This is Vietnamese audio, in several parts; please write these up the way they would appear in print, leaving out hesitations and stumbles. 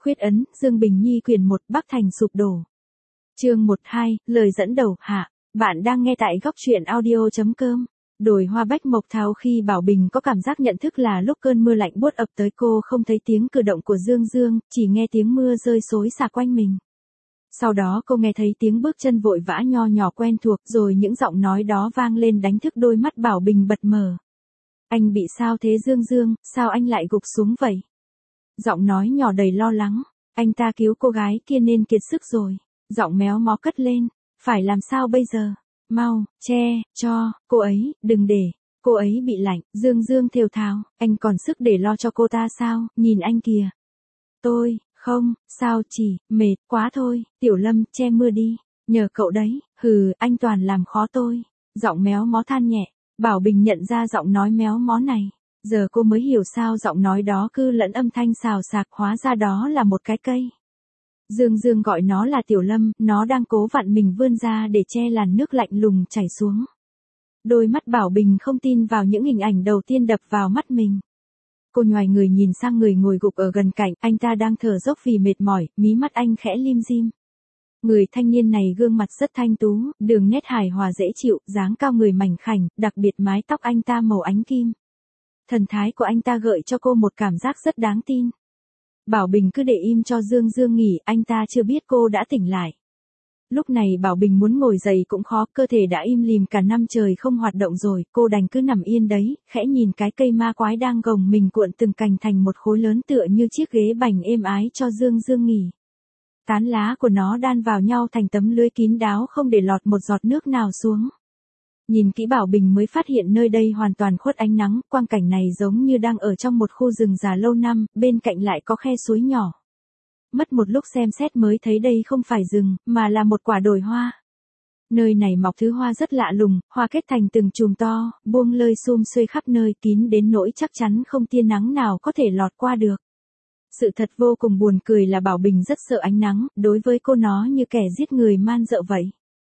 Khuyết ấn, Dương Bình Nhi quyển 1, Bắc Thành sụp đổ. Chương 12, lời dẫn đầu, hạ. Bạn đang nghe tại góc truyện audio.com. Đồi hoa bách mộc thảo. Khi Bảo Bình có cảm giác nhận thức là lúc cơn mưa lạnh buốt ập tới, cô không thấy tiếng cử động của Dương Dương, chỉ nghe tiếng mưa rơi xối xả quanh mình. Sau đó cô nghe thấy tiếng bước chân vội vã nho nhỏ quen thuộc, rồi những giọng nói đó vang lên đánh thức đôi mắt Bảo Bình bật mở. Anh bị sao thế Dương Dương, sao anh lại gục xuống vậy? Giọng nói nhỏ đầy lo lắng. Anh ta cứu cô gái kia nên kiệt sức rồi. Giọng méo mó cất lên. Phải làm sao bây giờ? Mau, che, cho, cô ấy, đừng để. Cô ấy bị lạnh. Dương Dương thều thào. Anh còn sức để lo cho cô ta sao? Nhìn anh kìa. Tôi, không, sao chỉ, mệt quá thôi. Tiểu Lâm, che mưa đi. Nhờ cậu đấy. Hừ, anh toàn làm khó tôi. Giọng méo mó than nhẹ. Bảo Bình nhận ra giọng nói méo mó này. Giờ cô mới hiểu sao giọng nói đó cứ lẫn âm thanh xào xạc, hóa ra đó là một cái cây. Dương Dương gọi nó là Tiểu Lâm, nó đang cố vặn mình vươn ra để che làn nước lạnh lùng chảy xuống. Đôi mắt Bảo Bình không tin vào những hình ảnh đầu tiên đập vào mắt mình. Cô nhoài người nhìn sang người ngồi gục ở gần cạnh, anh ta đang thở dốc vì mệt mỏi, mí mắt anh khẽ lim dim. Người thanh niên này gương mặt rất thanh tú, đường nét hài hòa dễ chịu, dáng cao người mảnh khảnh, đặc biệt mái tóc anh ta màu ánh kim. Thần thái của anh ta gợi cho cô một cảm giác rất đáng tin. Bảo Bình cứ để im cho Dương Dương nghỉ, anh ta chưa biết cô đã tỉnh lại. Lúc này Bảo Bình muốn ngồi dậy cũng khó, cơ thể đã im lìm cả năm trời không hoạt động rồi, cô đành cứ nằm yên đấy, khẽ nhìn cái cây ma quái đang gồng mình cuộn từng cành thành một khối lớn tựa như chiếc ghế bành êm ái cho Dương Dương nghỉ. Tán lá của nó đan vào nhau thành tấm lưới kín đáo không để lọt một giọt nước nào xuống. Nhìn kỹ Bảo Bình mới phát hiện nơi đây hoàn toàn khuất ánh nắng, quang cảnh này giống như đang ở trong một khu rừng già lâu năm, bên cạnh lại có khe suối nhỏ. Mất một lúc xem xét mới thấy đây không phải rừng, mà là một quả đồi hoa. Nơi này mọc thứ hoa rất lạ lùng, hoa kết thành từng chùm to, buông lơi sum xuê khắp nơi, kín đến nỗi chắc chắn không tia nắng nào có thể lọt qua được. Sự thật vô cùng buồn cười là Bảo Bình rất sợ ánh nắng, đối với cô nó như kẻ giết người man dợ vậy.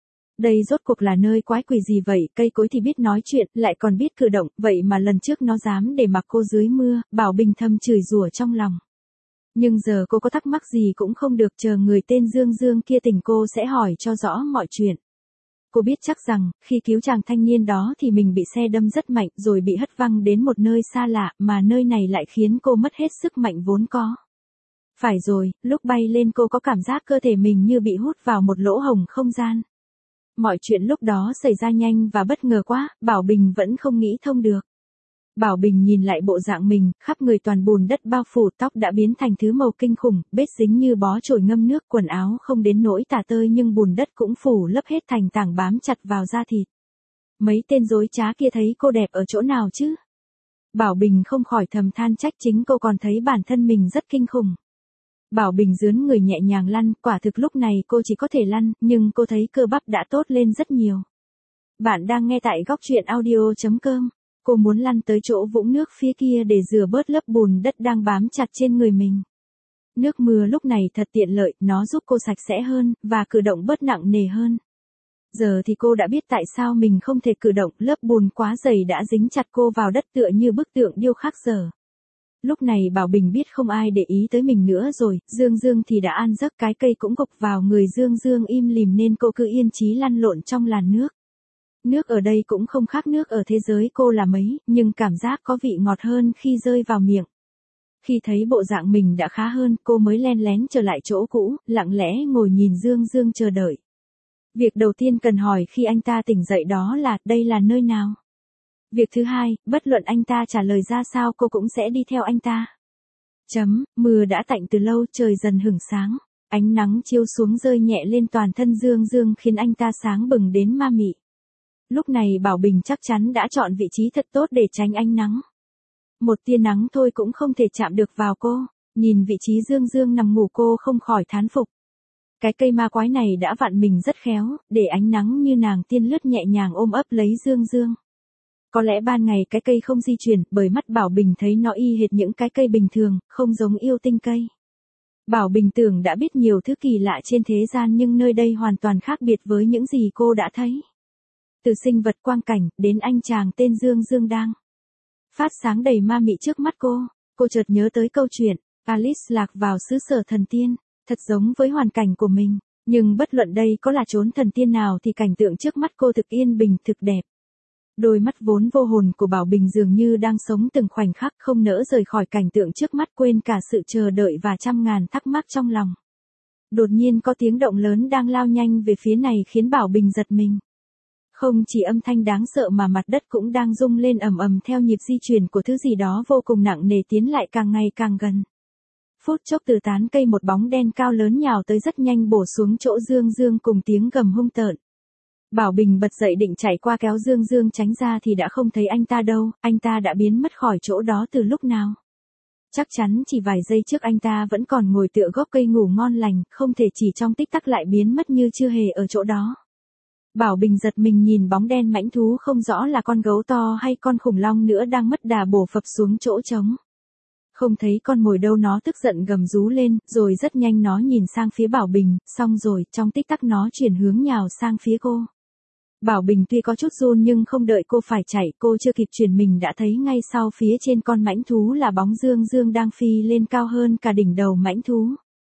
Đây rốt cuộc là nơi quái quỷ gì vậy, cây cối thì biết nói chuyện, lại còn biết cử động, vậy mà lần trước nó dám để mặc cô dưới mưa, Bảo Bình thầm chửi rủa trong lòng. Nhưng giờ cô có thắc mắc gì cũng không được, chờ người tên Dương Dương kia tỉnh cô sẽ hỏi cho rõ mọi chuyện. Cô biết chắc rằng, khi cứu chàng thanh niên đó thì mình bị xe đâm rất mạnh rồi bị hất văng đến một nơi xa lạ, mà nơi này lại khiến cô mất hết sức mạnh vốn có. Phải rồi, lúc bay lên cô có cảm giác cơ thể mình như bị hút vào một lỗ hổng không gian. Mọi chuyện lúc đó xảy ra nhanh và bất ngờ quá, Bảo Bình vẫn không nghĩ thông được. Bảo Bình nhìn lại bộ dạng mình, khắp người toàn bùn đất bao phủ, tóc đã biến thành thứ màu kinh khủng, bết dính như bó chổi ngâm nước, quần áo không đến nỗi tả tơi nhưng bùn đất cũng phủ lấp hết thành tảng bám chặt vào da thịt. Mấy tên dối trá kia thấy cô đẹp ở chỗ nào chứ? Bảo Bình không khỏi thầm than trách chính cô còn thấy bản thân mình rất kinh khủng. Bảo Bình rướn người nhẹ nhàng lăn, quả thực lúc này cô chỉ có thể lăn, nhưng cô thấy cơ bắp đã tốt lên rất nhiều. Bạn đang nghe tại góc truyện audio.com. Cô muốn lăn tới chỗ vũng nước phía kia để rửa bớt lớp bùn đất đang bám chặt trên người mình. Nước mưa lúc này thật tiện lợi, nó giúp cô sạch sẽ hơn, và cử động bớt nặng nề hơn. Giờ thì cô đã biết tại sao mình không thể cử động, lớp bùn quá dày đã dính chặt cô vào đất tựa như bức tượng điêu khắc dở. Lúc này Bảo Bình biết không ai để ý tới mình nữa rồi, Dương Dương thì đã an giấc, cái cây cũng gục vào người Dương Dương im lìm nên cô cứ yên chí lăn lộn trong làn nước. Nước ở đây cũng không khác nước ở thế giới cô là mấy, nhưng cảm giác có vị ngọt hơn khi rơi vào miệng. Khi thấy bộ dạng mình đã khá hơn, cô mới len lén trở lại chỗ cũ, lặng lẽ ngồi nhìn Dương Dương chờ đợi. Việc đầu tiên cần hỏi khi anh ta tỉnh dậy đó là, đây là nơi nào? Việc thứ hai, bất luận anh ta trả lời ra sao cô cũng sẽ đi theo anh ta. Mưa đã tạnh từ lâu, trời dần hửng sáng. Ánh nắng chiếu xuống rơi nhẹ lên toàn thân Dương Dương khiến anh ta sáng bừng đến ma mị. Lúc này Bảo Bình chắc chắn đã chọn vị trí thật tốt để tránh ánh nắng. Một tia nắng thôi cũng không thể chạm được vào cô. Nhìn vị trí Dương Dương nằm ngủ cô không khỏi thán phục. Cái cây ma quái này đã vặn mình rất khéo, để ánh nắng như nàng tiên lướt nhẹ nhàng ôm ấp lấy Dương Dương. Có lẽ ban ngày cái cây không di chuyển, bởi mắt Bảo Bình thấy nó y hệt những cái cây bình thường, không giống yêu tinh cây. Bảo Bình tưởng đã biết nhiều thứ kỳ lạ trên thế gian nhưng nơi đây hoàn toàn khác biệt với những gì cô đã thấy. Từ sinh vật quang cảnh, đến anh chàng tên Dương Dương đang phát sáng đầy ma mị trước mắt cô chợt nhớ tới câu chuyện, Alice lạc vào xứ sở thần tiên, thật giống với hoàn cảnh của mình, nhưng bất luận đây có là chốn thần tiên nào thì cảnh tượng trước mắt cô thực yên bình thực đẹp. Đôi mắt vốn vô hồn của Bảo Bình dường như đang sống từng khoảnh khắc không nỡ rời khỏi cảnh tượng trước mắt, quên cả sự chờ đợi và trăm ngàn thắc mắc trong lòng. Đột nhiên có tiếng động lớn đang lao nhanh về phía này khiến Bảo Bình giật mình. Không chỉ âm thanh đáng sợ mà mặt đất cũng đang rung lên ầm ầm theo nhịp di chuyển của thứ gì đó vô cùng nặng nề tiến lại càng ngày càng gần. Phút chốc từ tán cây một bóng đen cao lớn nhào tới rất nhanh bổ xuống chỗ Dương Dương cùng tiếng gầm hung tợn. Bảo Bình bật dậy định chạy qua kéo Dương Dương tránh ra thì đã không thấy anh ta đâu, anh ta đã biến mất khỏi chỗ đó từ lúc nào. Chắc chắn chỉ vài giây trước anh ta vẫn còn ngồi tựa gốc cây ngủ ngon lành, không thể chỉ trong tích tắc lại biến mất như chưa hề ở chỗ đó. Bảo Bình giật mình nhìn bóng đen mãnh thú không rõ là con gấu to hay con khủng long nữa đang mất đà bổ phập xuống chỗ trống. Không thấy con mồi đâu, nó tức giận gầm rú lên, rồi rất nhanh nó nhìn sang phía Bảo Bình, xong rồi trong tích tắc nó chuyển hướng nhào sang phía cô. Bảo Bình tuy có chút run nhưng không đợi cô phải chạy, cô chưa kịp chuyển mình đã thấy ngay sau phía trên con mãnh thú là bóng Dương Dương đang phi lên cao hơn cả đỉnh đầu mãnh thú.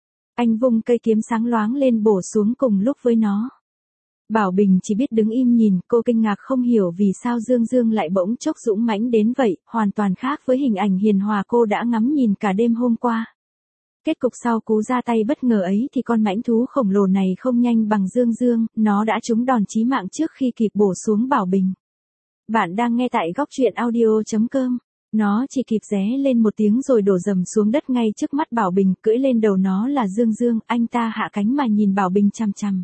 Anh vung cây kiếm sáng loáng lên bổ xuống cùng lúc với nó. Bảo Bình chỉ biết đứng im nhìn, cô kinh ngạc không hiểu vì sao Dương Dương lại bỗng chốc dũng mãnh đến vậy, hoàn toàn khác với hình ảnh hiền hòa cô đã ngắm nhìn cả đêm hôm qua. Kết cục sau cú ra tay bất ngờ ấy thì con mãnh thú khổng lồ này không nhanh bằng Dương Dương, nó đã trúng đòn chí mạng trước khi kịp bổ xuống Bảo Bình. Bạn đang nghe tại góc truyện audio.com. Nó chỉ kịp ré lên một tiếng rồi đổ rầm xuống đất ngay trước mắt Bảo Bình, cưỡi lên đầu nó là Dương Dương, anh ta hạ cánh mà nhìn Bảo Bình chằm chằm.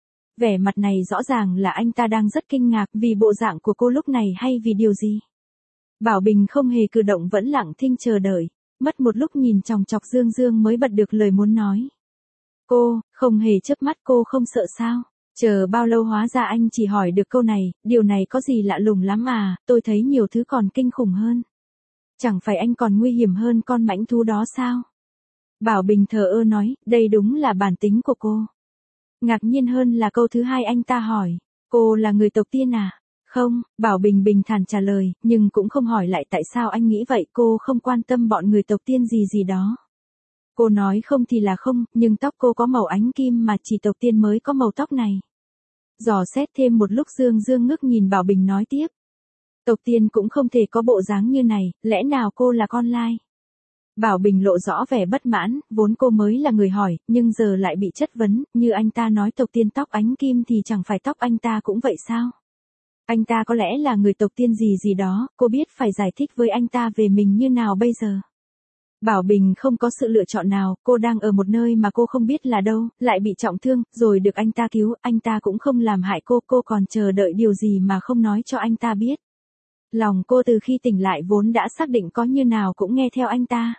Vẻ mặt này rõ ràng là anh ta đang rất kinh ngạc vì bộ dạng của cô lúc này hay vì điều gì. Bảo Bình không hề cử động, vẫn lặng thinh chờ đợi. Mất một lúc nhìn chòng chọc Dương Dương mới bật được lời muốn nói. Cô, không hề chớp mắt, cô không sợ sao? Chờ bao lâu hóa ra anh chỉ hỏi được câu này, điều này có gì lạ lùng lắm à, tôi thấy nhiều thứ còn kinh khủng hơn. Chẳng phải anh còn nguy hiểm hơn con mãnh thú đó sao? Bảo Bình thờ ơ nói, đây đúng là bản tính của cô. Ngạc nhiên hơn là câu thứ hai anh ta hỏi, cô là người tộc Tiên à? Không, Bảo Bình bình thản trả lời, nhưng cũng không hỏi lại tại sao anh nghĩ vậy, cô không quan tâm bọn người tộc Tiên gì gì đó. Cô nói không thì là không, nhưng tóc cô có màu ánh kim mà chỉ tộc Tiên mới có màu tóc này. Dò xét thêm một lúc Dương Dương ngước nhìn Bảo Bình nói tiếp. Tộc Tiên cũng không thể có bộ dáng như này, lẽ nào cô là con lai? Bảo Bình lộ rõ vẻ bất mãn, vốn cô mới là người hỏi, nhưng giờ lại bị chất vấn, như anh ta nói tộc Tiên tóc ánh kim thì chẳng phải tóc anh ta cũng vậy sao? Anh ta có lẽ là người tộc Tiên gì gì đó, cô biết phải giải thích với anh ta về mình như nào bây giờ. Bảo Bình không có sự lựa chọn nào, cô đang ở một nơi mà cô không biết là đâu, lại bị trọng thương, rồi được anh ta cứu, anh ta cũng không làm hại cô còn chờ đợi điều gì mà không nói cho anh ta biết. Lòng cô từ khi tỉnh lại vốn đã xác định có như nào cũng nghe theo anh ta.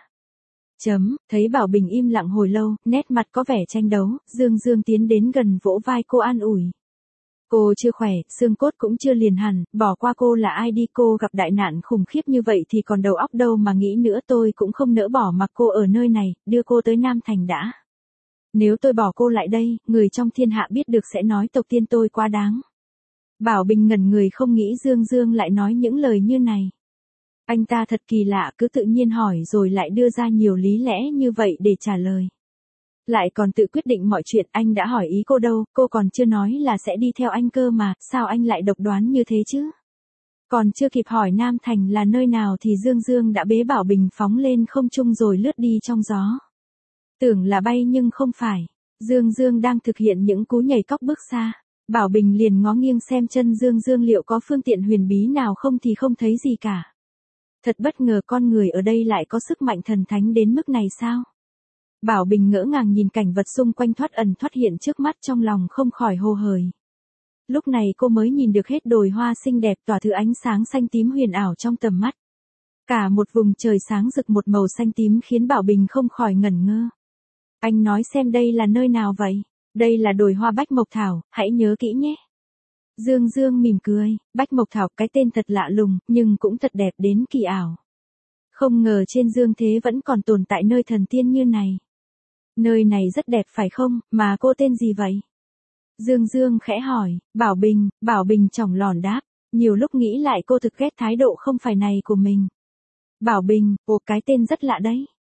Thấy Bảo Bình im lặng hồi lâu, nét mặt có vẻ tranh đấu, Dương Dương tiến đến gần vỗ vai cô an ủi. Cô chưa khỏe, xương cốt cũng chưa liền hẳn, bỏ qua cô là ai đi, cô gặp đại nạn khủng khiếp như vậy thì còn đầu óc đâu mà nghĩ nữa, tôi cũng không nỡ bỏ mặc cô ở nơi này, đưa cô tới Nam Thành đã. Nếu tôi bỏ cô lại đây, người trong thiên hạ biết được sẽ nói tộc Tiên tôi quá đáng. Bảo Bình ngẩn người không nghĩ Dương Dương lại nói những lời như này. Anh ta thật kỳ lạ, cứ tự nhiên hỏi rồi lại đưa ra nhiều lý lẽ như vậy để trả lời. Lại còn tự quyết định mọi chuyện, anh đã hỏi ý cô đâu, cô còn chưa nói là sẽ đi theo anh cơ mà, sao anh lại độc đoán như thế chứ? Còn chưa kịp hỏi Nam Thành là nơi nào thì Dương Dương đã bế Bảo Bình phóng lên không trung rồi lướt đi trong gió. Tưởng là bay nhưng không phải, Dương Dương đang thực hiện những cú nhảy cóc bước xa. Bảo Bình liền ngó nghiêng xem chân Dương Dương liệu có phương tiện huyền bí nào không thì không thấy gì cả. Thật bất ngờ, con người ở đây lại có sức mạnh thần thánh đến mức này sao? Bảo Bình ngỡ ngàng nhìn cảnh vật xung quanh thoát ẩn thoát hiện trước mắt, trong lòng không khỏi hồ hởi. Lúc này cô mới nhìn được hết đồi hoa xinh đẹp tỏa thứ ánh sáng xanh tím huyền ảo trong tầm mắt. Cả một vùng trời sáng rực một màu xanh tím khiến Bảo Bình không khỏi ngẩn ngơ. Anh nói xem đây là nơi nào vậy? Đây là đồi hoa Bách Mộc Thảo, hãy nhớ kỹ nhé. Dương Dương mỉm cười, Bách Mộc Thảo, cái tên thật lạ lùng, nhưng cũng thật đẹp đến kỳ ảo. Không ngờ trên dương thế vẫn còn tồn tại nơi thần tiên như này. Nơi này rất đẹp phải không, mà cô tên gì vậy? Dương Dương khẽ hỏi, Bảo Bình chỏng lòn đáp, nhiều lúc nghĩ lại cô thực ghét thái độ không phải này của mình. Bảo Bình, ồ cái tên rất lạ đấy.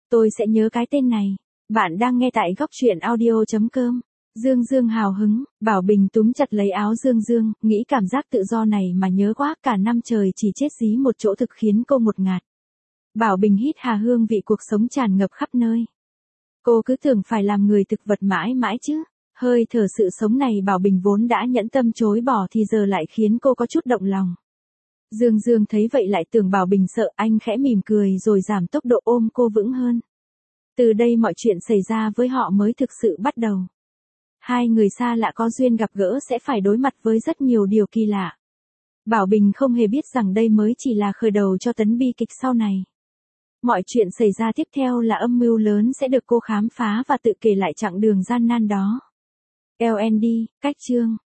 Tôi sẽ nhớ cái tên này. Bạn đang nghe tại góc truyện audio.com. Dương Dương hào hứng, Bảo Bình túm chặt lấy áo Dương Dương, nghĩ cảm giác tự do này mà nhớ quá, cả năm trời chỉ chết dí một chỗ thực khiến cô ngột ngạt. Bảo Bình hít hà hương vị cuộc sống tràn ngập khắp nơi. Cô cứ tưởng phải làm người thực vật mãi mãi chứ. Hơi thở sự sống này Bảo Bình vốn đã nhẫn tâm chối bỏ thì giờ lại khiến cô có chút động lòng. Dương Dương thấy vậy lại tưởng Bảo Bình sợ, anh khẽ mỉm cười rồi giảm tốc độ ôm cô vững hơn. Từ đây mọi chuyện xảy ra với họ mới thực sự bắt đầu. Hai người xa lạ có duyên gặp gỡ sẽ phải đối mặt với rất nhiều điều kỳ lạ. Bảo Bình không hề biết rằng đây mới chỉ là khởi đầu cho tấn bi kịch sau này. Mọi chuyện xảy ra tiếp theo là âm mưu lớn sẽ được cô khám phá và tự kể lại chặng đường gian nan đó. LND, cách chương.